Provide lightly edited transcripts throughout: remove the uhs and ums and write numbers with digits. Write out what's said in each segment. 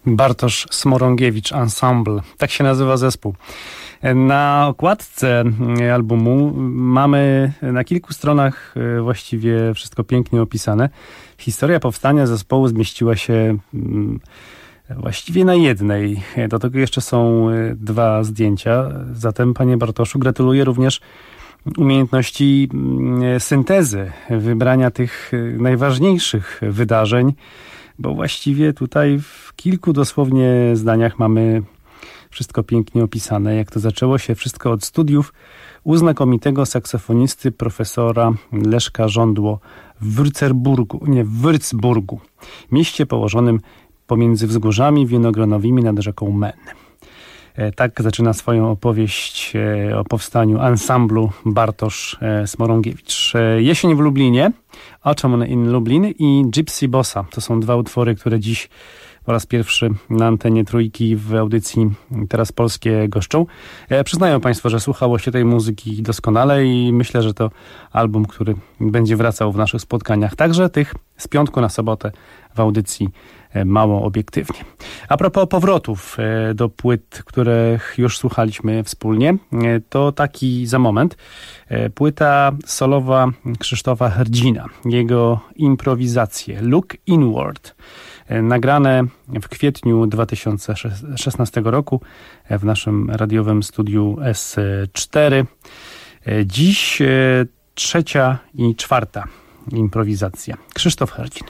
Bartosz Smorągiewicz Ensemble, tak się nazywa zespół. Na okładce albumu mamy na kilku stronach właściwie wszystko pięknie opisane. Historia powstania zespołu zmieściła się właściwie na jednej. Do tego jeszcze są dwa zdjęcia. Zatem, panie Bartoszu, gratuluję również umiejętności syntezy, wybrania tych najważniejszych wydarzeń, bo właściwie tutaj w kilku dosłownie zdaniach mamy wszystko pięknie opisane, jak to zaczęło się wszystko od studiów u znakomitego saksofonisty profesora Leszka Żądło w Würzburgu, mieście położonym pomiędzy wzgórzami winogronowymi nad rzeką Men. Tak zaczyna swoją opowieść o powstaniu ansamblu Bartosz Smorągiewicz. Jesień w Lublinie, Autumn in Lublin i Gypsy Bossa. To są dwa utwory, które dziś po raz pierwszy na antenie Trójki w audycji Teraz Polskie goszczą. Przyznają Państwo, że słuchało się tej muzyki doskonale i myślę, że to album, który będzie wracał w naszych spotkaniach. Także tych z piątku na sobotę w audycji Mało Obiektywnie. A propos powrotów do płyt, których już słuchaliśmy wspólnie, to taki za moment. Płyta solowa Krzysztofa Herdzina. Jego improwizacje Look Inward. Nagrane w kwietniu 2016 roku w naszym radiowym studiu S4. Dziś trzecia i czwarta improwizacja. Krzysztof Herdzin.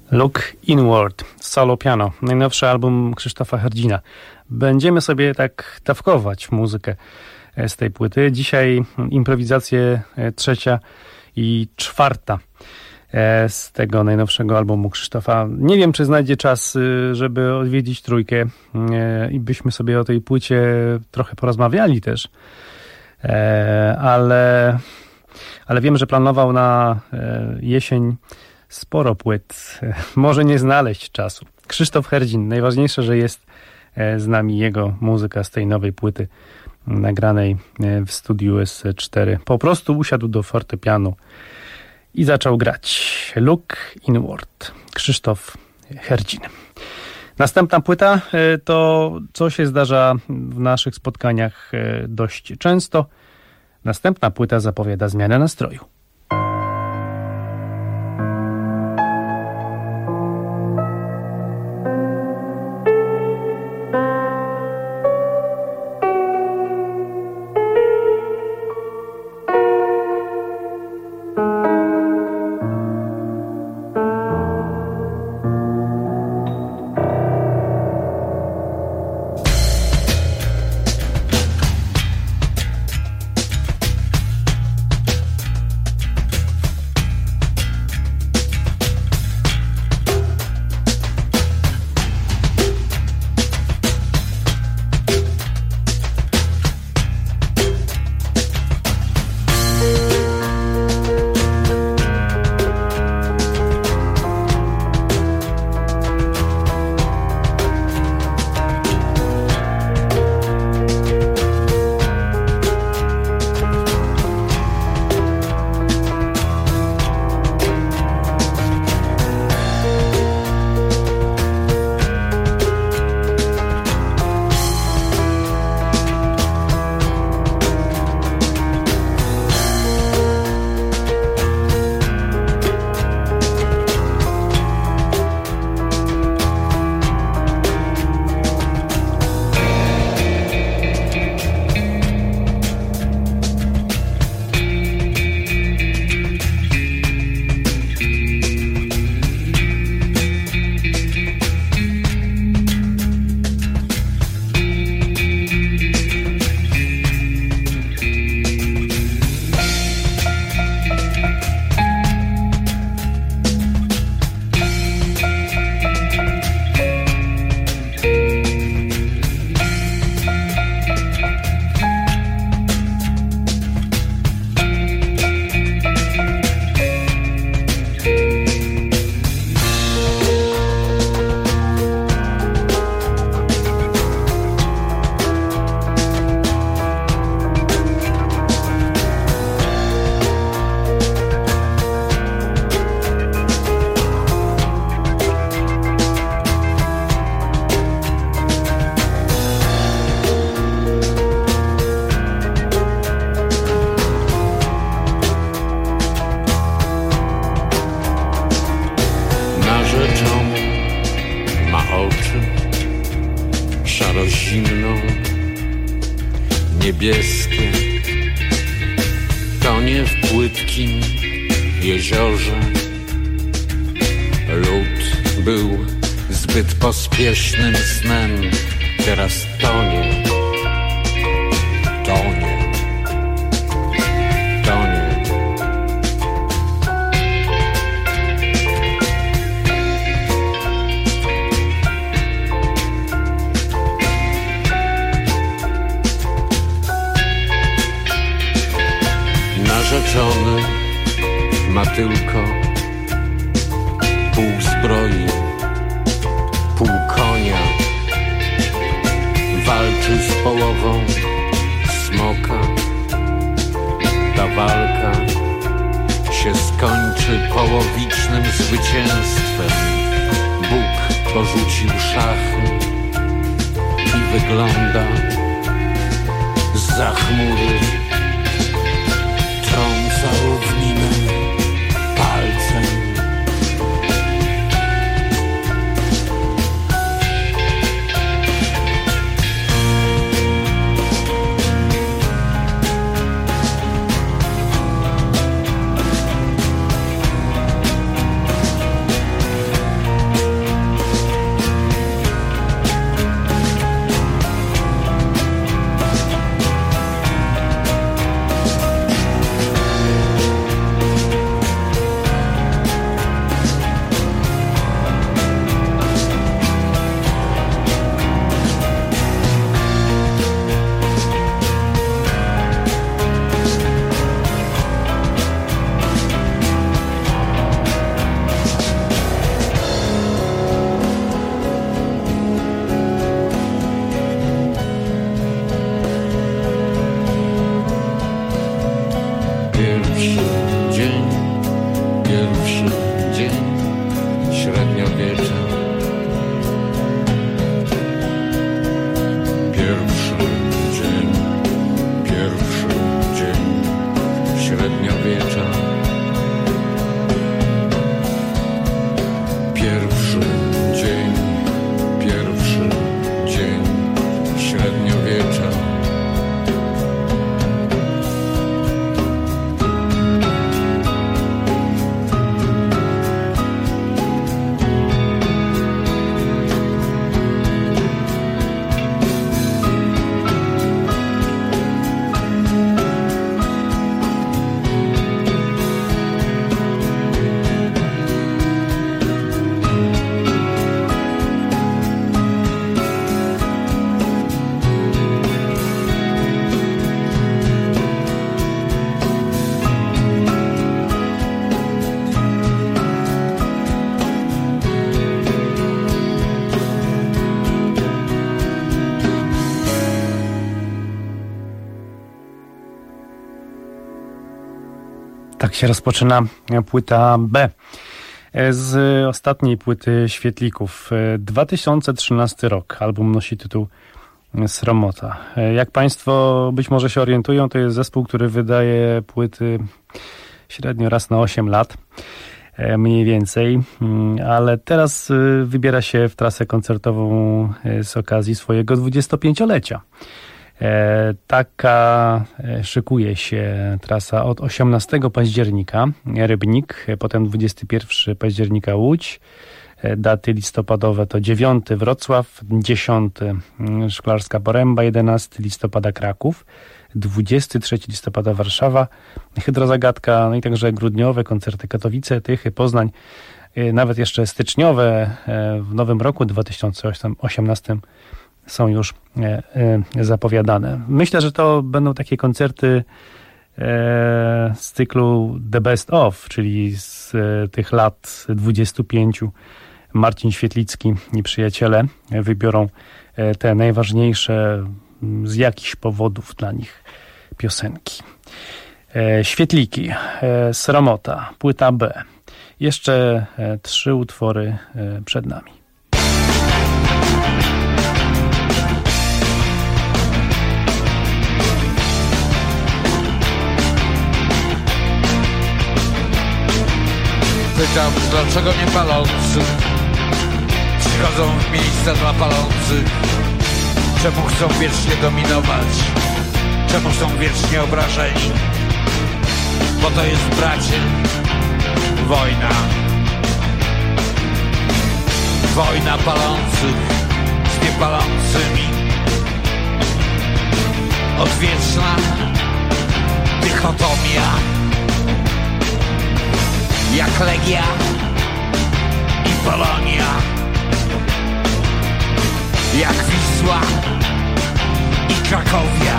Look Inward, solo piano, najnowszy album Krzysztofa Herdzina. Będziemy sobie tak dawkować muzykę z tej płyty. Dzisiaj improwizacje trzecia i czwarta z tego najnowszego albumu Krzysztofa. Nie wiem, czy znajdzie czas, żeby odwiedzić trójkę i byśmy sobie o tej płycie trochę porozmawiali też, ale wiem, że planował na jesień sporo płyt. Może nie znaleźć czasu. Krzysztof Herdzin. Najważniejsze, że jest z nami jego muzyka z tej nowej płyty nagranej w studiu S4. Po prostu usiadł do fortepianu i zaczął grać. Look Inward. Krzysztof Herdzin. Następna płyta to, co się zdarza w naszych spotkaniach dość często. Następna płyta zapowiada zmianę nastroju. Niebieskie tonie w płytkim jeziorze. Lód był zbyt pospiesznym snem, teraz tonie, tonie, tonie. Narzeczony ma tylko pół zbroi, pół konia. Walczy z połową smoka. Ta walka się skończy połowicznym zwycięstwem. Bóg porzucił szachy i wygląda zza chmury. Trąca równinę palcem. się rozpoczyna płyta B z ostatniej płyty Świetlików. 2013 rok. Album nosi tytuł Sromota. Jak Państwo być może się orientują, to jest zespół, który wydaje płyty średnio raz na 8 lat. Mniej więcej, ale teraz wybiera się w trasę koncertową z okazji swojego 25-lecia. Taka szykuje się trasa od 18 października Rybnik, potem 21 października Łódź, daty listopadowe to 9 Wrocław, 10 Szklarska Poręba, 11 listopada Kraków, 23 listopada Warszawa, Hydrozagadka, no i także grudniowe koncerty Katowice, Tychy, Poznań, nawet jeszcze styczniowe w nowym roku 2018 są już zapowiadane. Myślę, że to będą takie koncerty z cyklu The Best Of, czyli z tych lat 25 Marcin Świetlicki i przyjaciele wybiorą te najważniejsze z jakichś powodów dla nich piosenki. Świetliki, Sromota, płyta B. Jeszcze 3 utwory przed nami. Pytam, dlaczego nie palący przychodzą w miejsca dla palących? Czemu chcą wiecznie dominować? Czemu są wiecznie obrażeni? Bo to jest, bracie, wojna. Wojna palących z niepalącymi. Odwieczna dychotomia. Jak Legia i Polonia. Jak Wisła i Krakowia.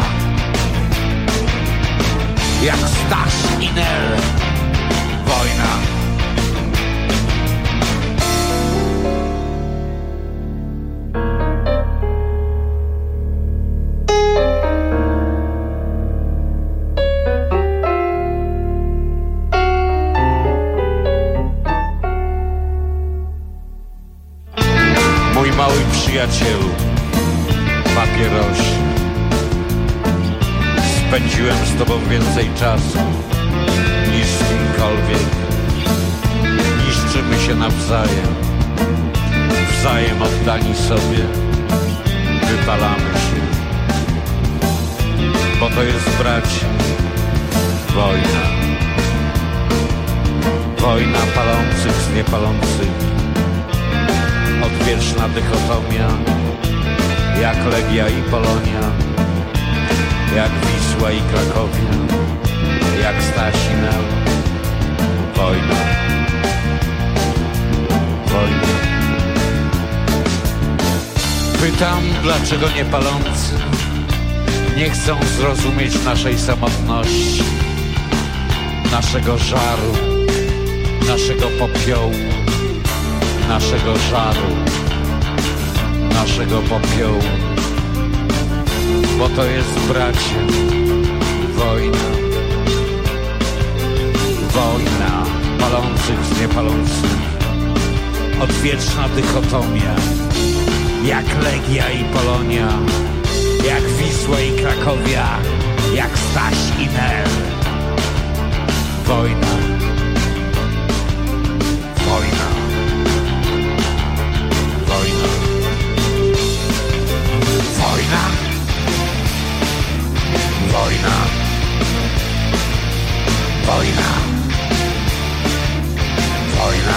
Jak Stasz i Nel. Wojna. Mój mały przyjacielu, papierosie, spędziłem z tobą więcej czasu niż z kimkolwiek. Niszczymy się nawzajem, wzajem oddani sobie, wypalamy się. Bo to jest, bracie, wojna. Wojna palących z niepalącymi. Odwieczna dychotomia, jak Legia i Polonia, jak Wisła i Krakowia, jak Staś i Nel. Wojna. Wojna. Pytam, dlaczego nie palący nie chcą zrozumieć naszej samotności, naszego żaru, naszego popiołu, naszego żaru, naszego popiołu. Bo to jest, bracie, wojna. Wojna palących z niepalącymi. Odwieczna dychotomia, jak Legia i Polonia, jak Wisła i Krakowia, jak Staś i Nel. Wojna. Wojna. Wojna. Wojna. Wojna. Wojna. Wojna.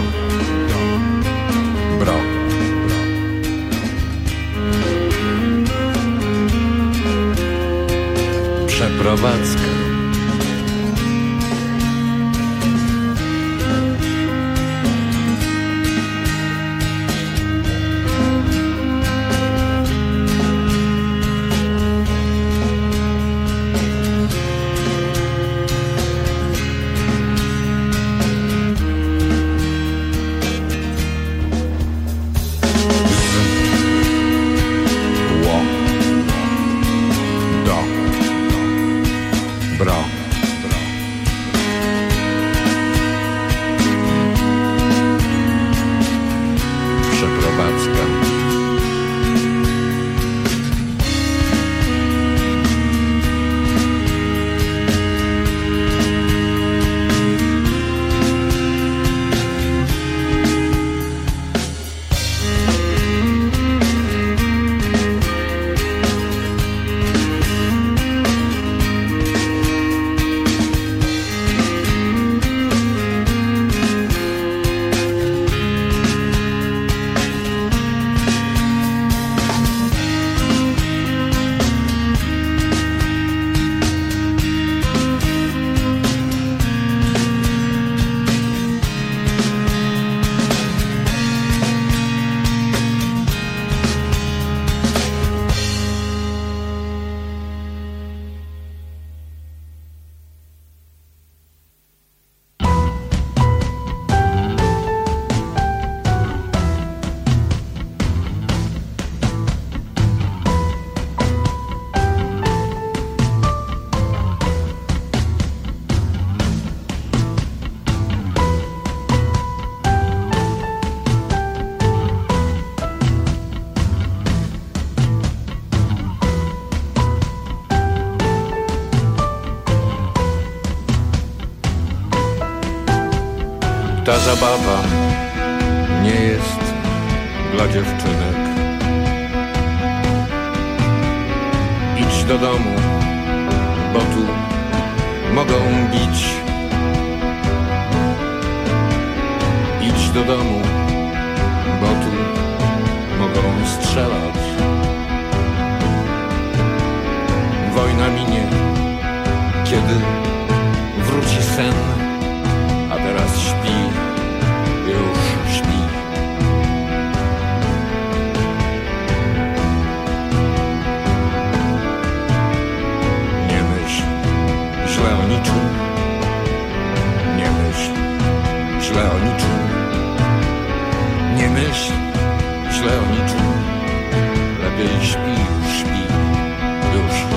bro. Przeprowadzka. Ta zabawa nie jest dla dziewczynek. Idź do domu, bo tu mogą bić. Idź do domu, bo tu mogą strzelać. Wojna minie, kiedy wróci sen. A teraz śpi, już śpi. Nie myśl źle o niczym. Nie myśl źle o niczym. Nie myśl źle o niczym. Lepiej śpi, śpi, już śpi.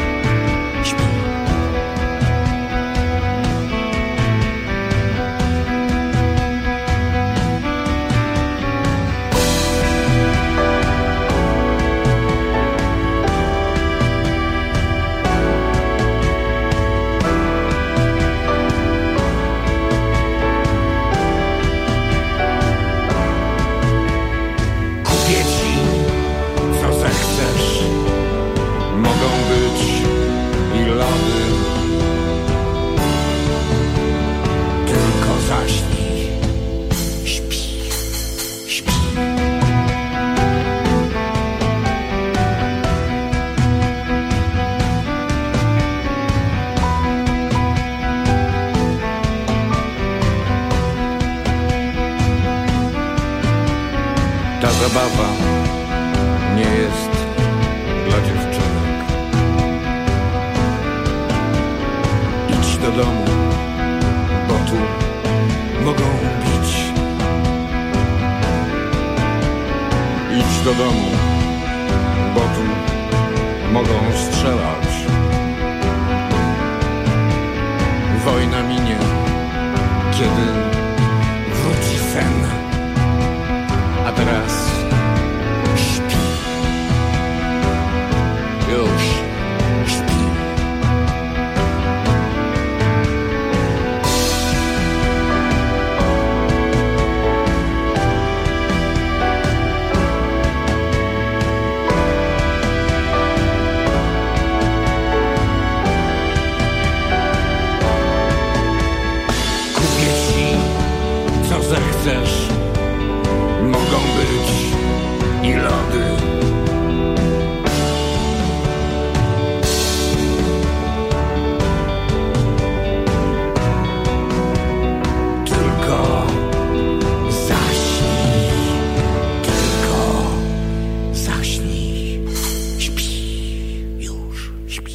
Ta zabawa nie jest dla dziewczynek. Idź do domu, bo tu mogą bić. Idź do domu, bo tu mogą strzelać. Wojna minie, kiedy wróci sen. A teraz śpi. Już śpi. Kupię ci, co zechcesz. wiesz, mogą być i lody. Tylko zaśnij, śpi, już śpi.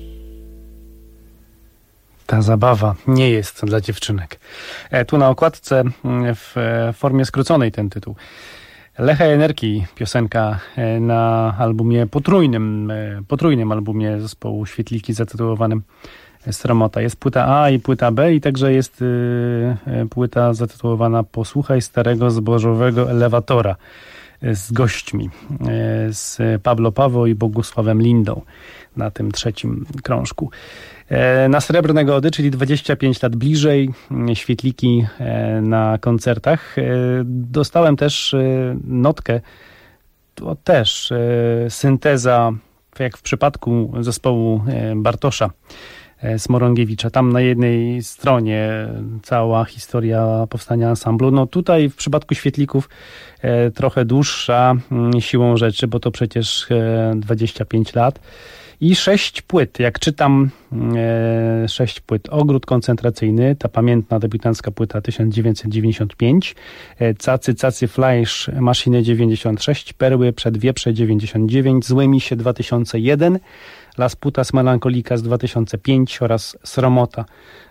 Ta zabawa nie jest dla dziewczynek. Tu na okładce w formie skróconej ten tytuł. Lecha Energii, piosenka na albumie potrójnym albumie zespołu Świetliki zatytułowanym Sromota. Jest płyta A i płyta B i także jest płyta zatytułowana Posłuchaj starego zbożowego elewatora z gośćmi, z Pablo Paweł i Bogusławem Lindą na tym trzecim krążku. Na Srebrne Gody, czyli 25 lat bliżej, Świetliki na koncertach. Dostałem też notkę, to też synteza, jak w przypadku zespołu Bartosza Smorągiewicza. Tam na jednej stronie cała historia powstania ansamblu. No tutaj w przypadku Świetlików trochę dłuższa siłą rzeczy, bo to przecież 25 lat. I 6 płyt, jak czytam 6 płyt. Ogród koncentracyjny, ta pamiętna debiutancka płyta 1995, Cacy Fleisch Maszyny 96, Perły przed Wieprze 99, Złe Misie 2001, Las Putas Melancolikas 2005 oraz Sromota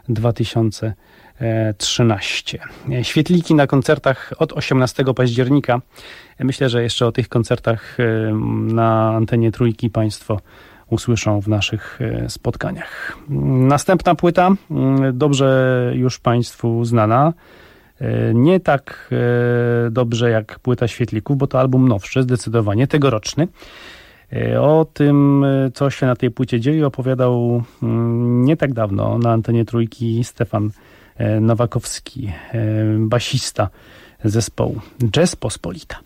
2013. Świetliki na koncertach od 18 października. Myślę, że jeszcze o tych koncertach na antenie Trójki Państwo usłyszą w naszych spotkaniach. Następna płyta, dobrze już Państwu znana. Nie tak dobrze jak płyta Świetlików, bo to album nowszy, zdecydowanie tegoroczny. O tym, co się na tej płycie dzieje, opowiadał nie tak dawno na antenie Trójki Stefan Nowakowski, basista zespołu Rzeczpospolita.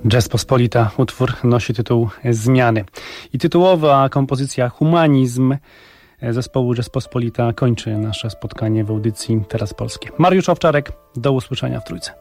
Rzeczpospolita, utwór nosi tytuł Zmiany. I tytułowa kompozycja Humanizm zespołu Rzeczpospolita kończy nasze spotkanie w audycji Teraz Polskie. Mariusz Owczarek, do usłyszenia w Trójce.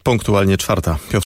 punktualnie 4.